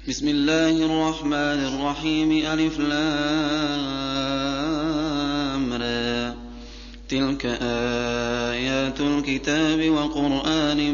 بسم الله الرحمن الرحيم ألف لام را تلك آيات الكتاب وقرآن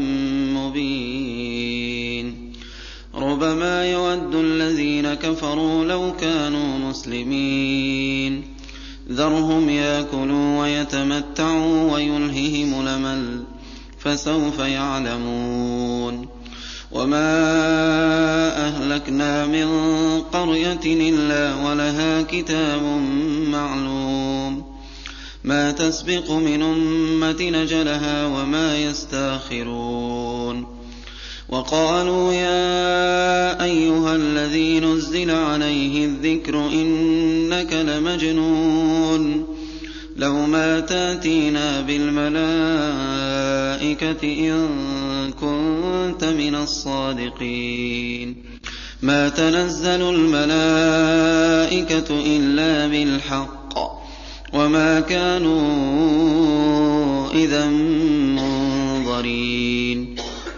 مبين ربما يود الذين كفروا لو كانوا مسلمين ذرهم يأكلوا ويتمتعوا ويلههم الأمل فسوف يعلمون وما أهلكنا من قرية إلا ولها كتاب معلوم ما تسبق من أمة نجلها وما يستاخرون وقالوا يا أيها الذي نزل عليه الذكر إنك لمجنون لو ما تاتينا بالملائكة إن كنت من الصادقين ما تنزل الملائكة إلا بالحق وما كانوا إذا منظرين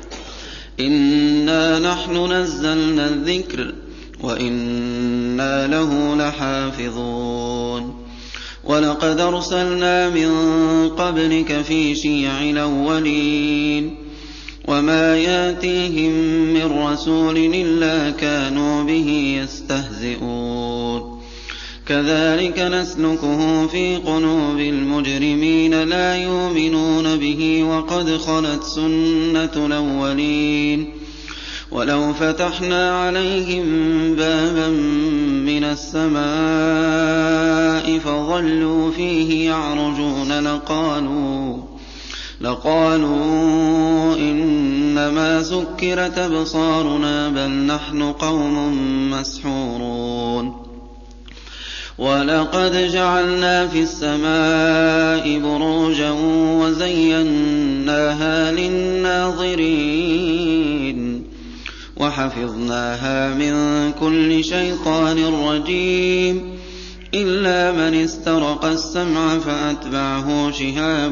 إنا نحن نزلنا الذكر وإنا له لحافظون ولقد أرسلنا من قبلك في شيع الأولين وما ياتيهم من رسول إلا كانوا به يستهزئون كذلك نسلكه في قلوب المجرمين لا يؤمنون به وقد خلت سنة الأولين ولو فتحنا عليهم بابا من السماء فظلوا فيه يعرجون لقالوا إنما سكرت أبصارنا بل نحن قوم مسحورون ولقد جعلنا في السماء بروجا وزيناها للناظرين وحفظناها من كل شيطان رجيم إلا من استرق السمع فأتبعه شهاب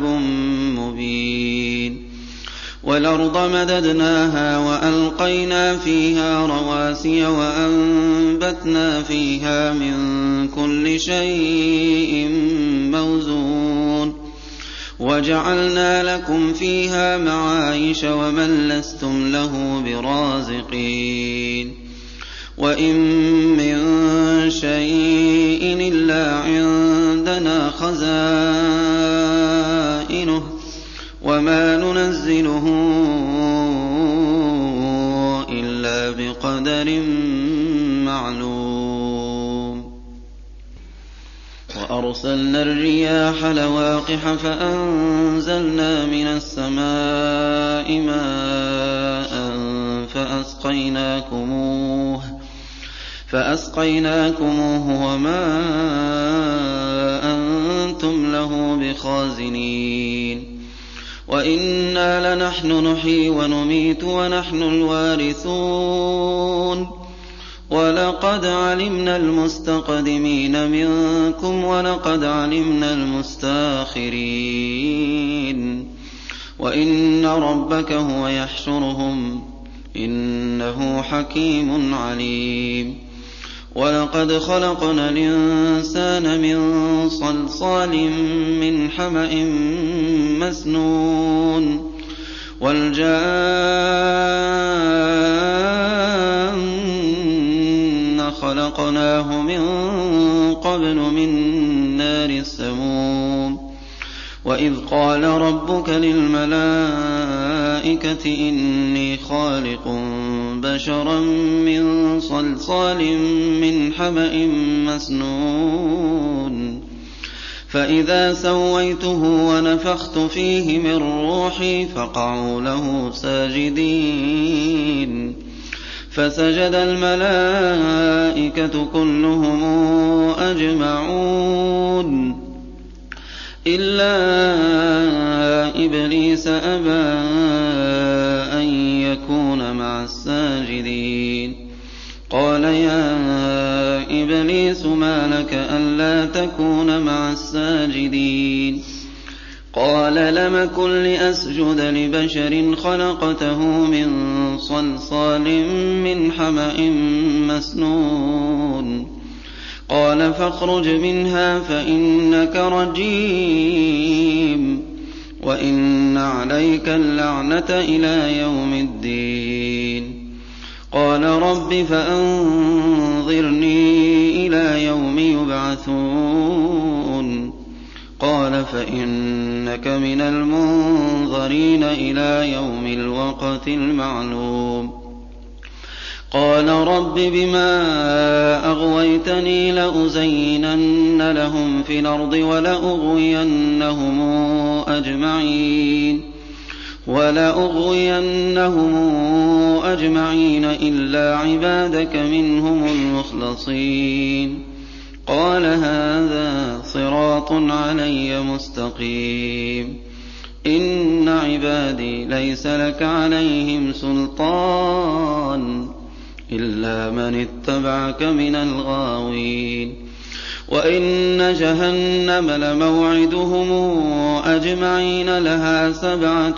مبين والأرض مددناها وألقينا فيها رواسي وأنبتنا فيها من كل شيء موزون وجعلنا لكم فيها معايش ومن لستم له برازقين وإن من شيء إلا عندنا خزائنه وما ننزله إلا بقدر معلوم وأرسلنا الرياح لواقح فأنزلنا من السماء ماء فأسقيناكموه وما أنتم له بخازنين وإنا لنحن نحيي ونميت ونحن الوارثون ولقد علمنا المستقدمين منكم ولقد علمنا المستاخرين وإن ربك هو يحشرهم إنه حكيم عليم ولقد خلقنا الإنسان من صلصال من حمأ مسنون والجان خلقناه من قبل من نار السموم وإذ قال ربك للملائكة إني خالق بشرا من صلصال من حمأ مسنون فإذا سويته ونفخت فيه من روحي فقعوا له ساجدين فسجد الملائكة كلهم أجمعون إلا إبليس أبى أن يكون مع الساجدين قال يا إبليس ما لك ألا تكون مع الساجدين قال لم كن لأسجد لبشر خلقته من صلصال من حمأ مسنون قال فاخرج منها فإنك رجيم وإن عليك اللعنة إلى يوم الدين قال رب فأنظرني إلى يوم يبعثون قال فإنك من المنظرين إلى يوم الوقت المعلوم قال رب بما أغويتني لأزينن لهم في الأرض ولأغوينهم أجمعين إلا عبادك منهم المخلصين قال هذا صراط علي مستقيم إن عبادي ليس لك عليهم سلطان إلا من اتبعك من الغاوين وإن جهنم لموعدهم أجمعين لها 7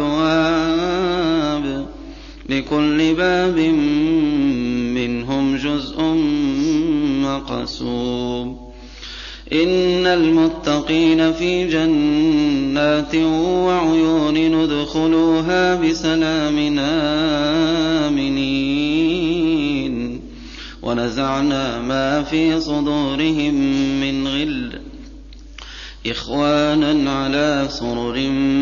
أبواب لكل باب منهم جزء مقسوم إن المتقين في جنات وعيون ادخلوها بسلام آمنين ونزعنا ما في صدورهم من غل إخوانا على سرر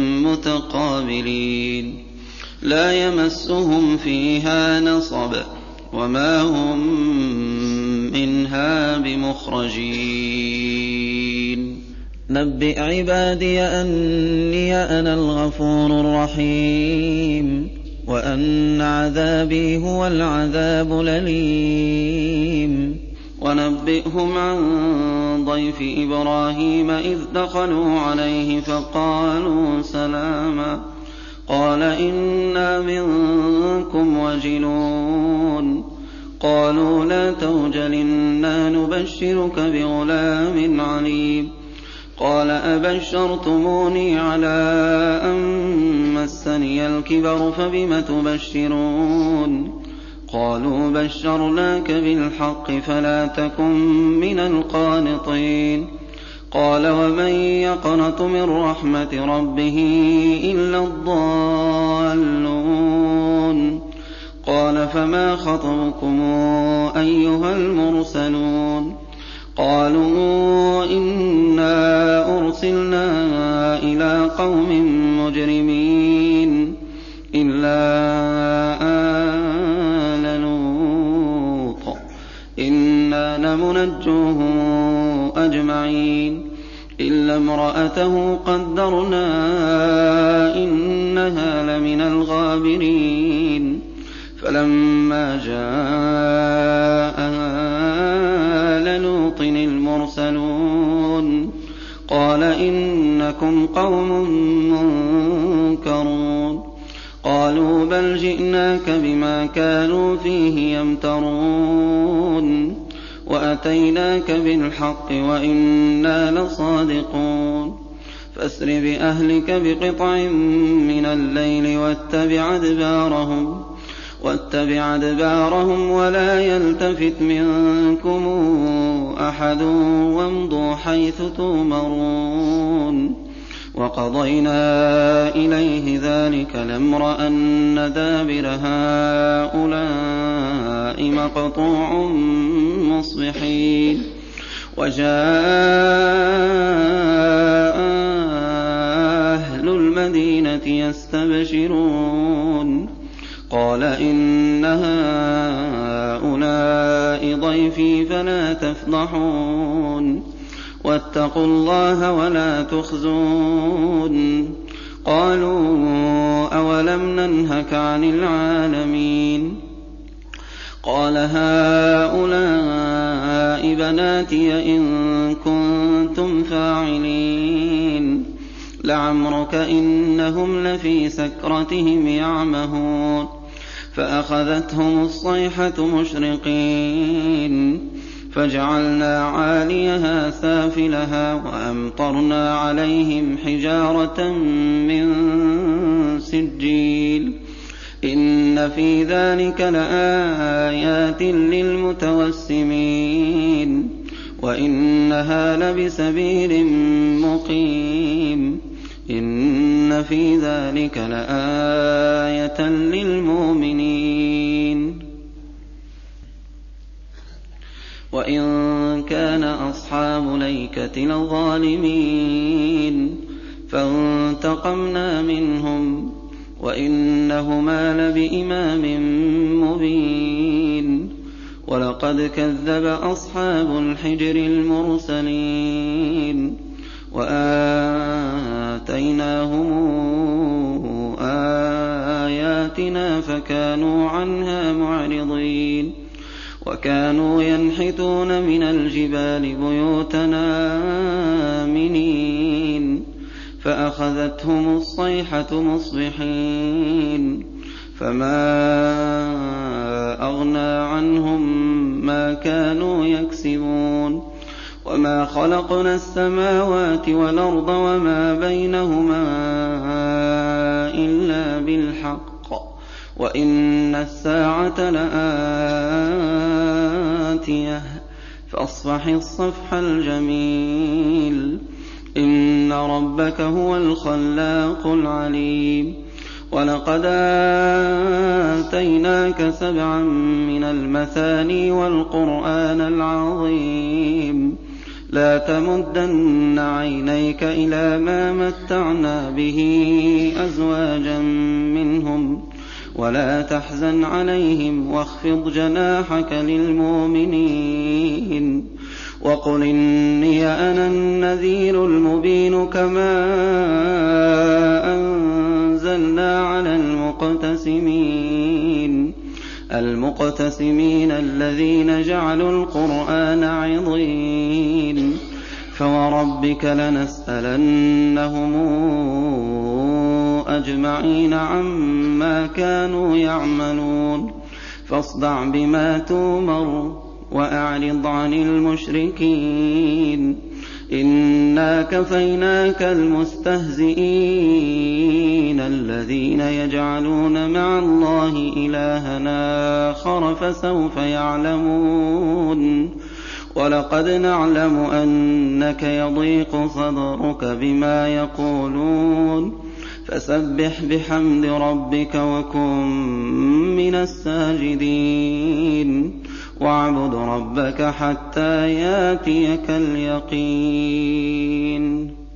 متقابلين لا يمسهم فيها نصب وما هم منها بمخرجين نبئ عبادي أني أنا الغفور الرحيم وأن عذابي هو العذاب الأليم ونبئهم عن ضيف إبراهيم إذ دخلوا عليه فقالوا سلاما قال إنا منكم وجلون قالوا لا توجل إنا نبشرك بغلام عليم قال أبشرتموني على أن مسني الكبر فبم تبشرون قالوا بشرناك بالحق فلا تكن من القانطين قال ومن يقنط من رحمة ربه إلا الضالون قال فما خطبكم أيها المرسلون قالوا إنا أرسلنا إلى قوم مجرمين إلا آل لوط إنا لمنجوهم أجمعين إلا امرأته قدرنا إنها لمن الغابرين فلما جاء آل لوط المرسلون قال إنكم قوم منكرون قالوا بل جئناك بما كانوا فيه يمترون وأتيناك بالحق وإنا لصادقون فاسر بأهلك بقطع من الليل واتبع أدبارهم ولا يلتفت منكم أحد وامضوا حيث تؤمرون وقضينا إليه ذلك الأمر أن دابر هؤلاء مقطوع مصبحين وجاء أهل المدينة يستبشرون قال إن هؤلاء ضيفي فلا تفضحون واتقوا الله ولا تخزون قالوا أولم ننهك عن العالمين قال هؤلاء بناتي إن كنتم فاعلين لعمرك إنهم لفي سكرتهم يعمهون فأخذتهم الصيحة مشرقين فجعلنا عاليها سافلها وأمطرنا عليهم حجارة من سجيل إن في ذلك لآيات للمتوسمين وإنها لبسبيل مقيم إن في ذلك لآية للمؤمنين وإن كان أصحاب الأيكة لظالمين فانتقمنا منهم وإنهما لبإمام مبين ولقد كذب أصحاب الحجر المرسلين وآتيناهم آياتنا فكانوا عنها معرضين وكانوا ينحتون من الجبال بيوتنا آمنين فأخذتهم الصيحة مصبحين فما أغنى عنهم ما كانوا يكسبون وما خلقنا السماوات والأرض وما بينهما إلا بالحق وإن الساعة لآتية فاصفح الصفح الجميل إن ربك هو الخلاق العليم ولقد آتيناك 7 من المثاني والقرآن العظيم لا تمدن عينيك إلى ما متعنا به أزواجا منهم ولا تحزن عليهم واخفض جناحك للمؤمنين وقل إني أنا النذير المبين كما أنزلنا على المقتسمين الذين جعلوا القرآن عضين فوربك لنسألنهم أجمعين عما كانوا يعملون فاصدع بما تؤمر وأعرض عن المشركين إنا كفيناك المستهزئين الذين يجعلون مع الله إلها آخر فسوف يعلمون ولقد نعلم أنك يضيق صدرك بما يقولون فسبح بحمد ربك وكن من الساجدين واعبد ربك حتى ياتيك اليقين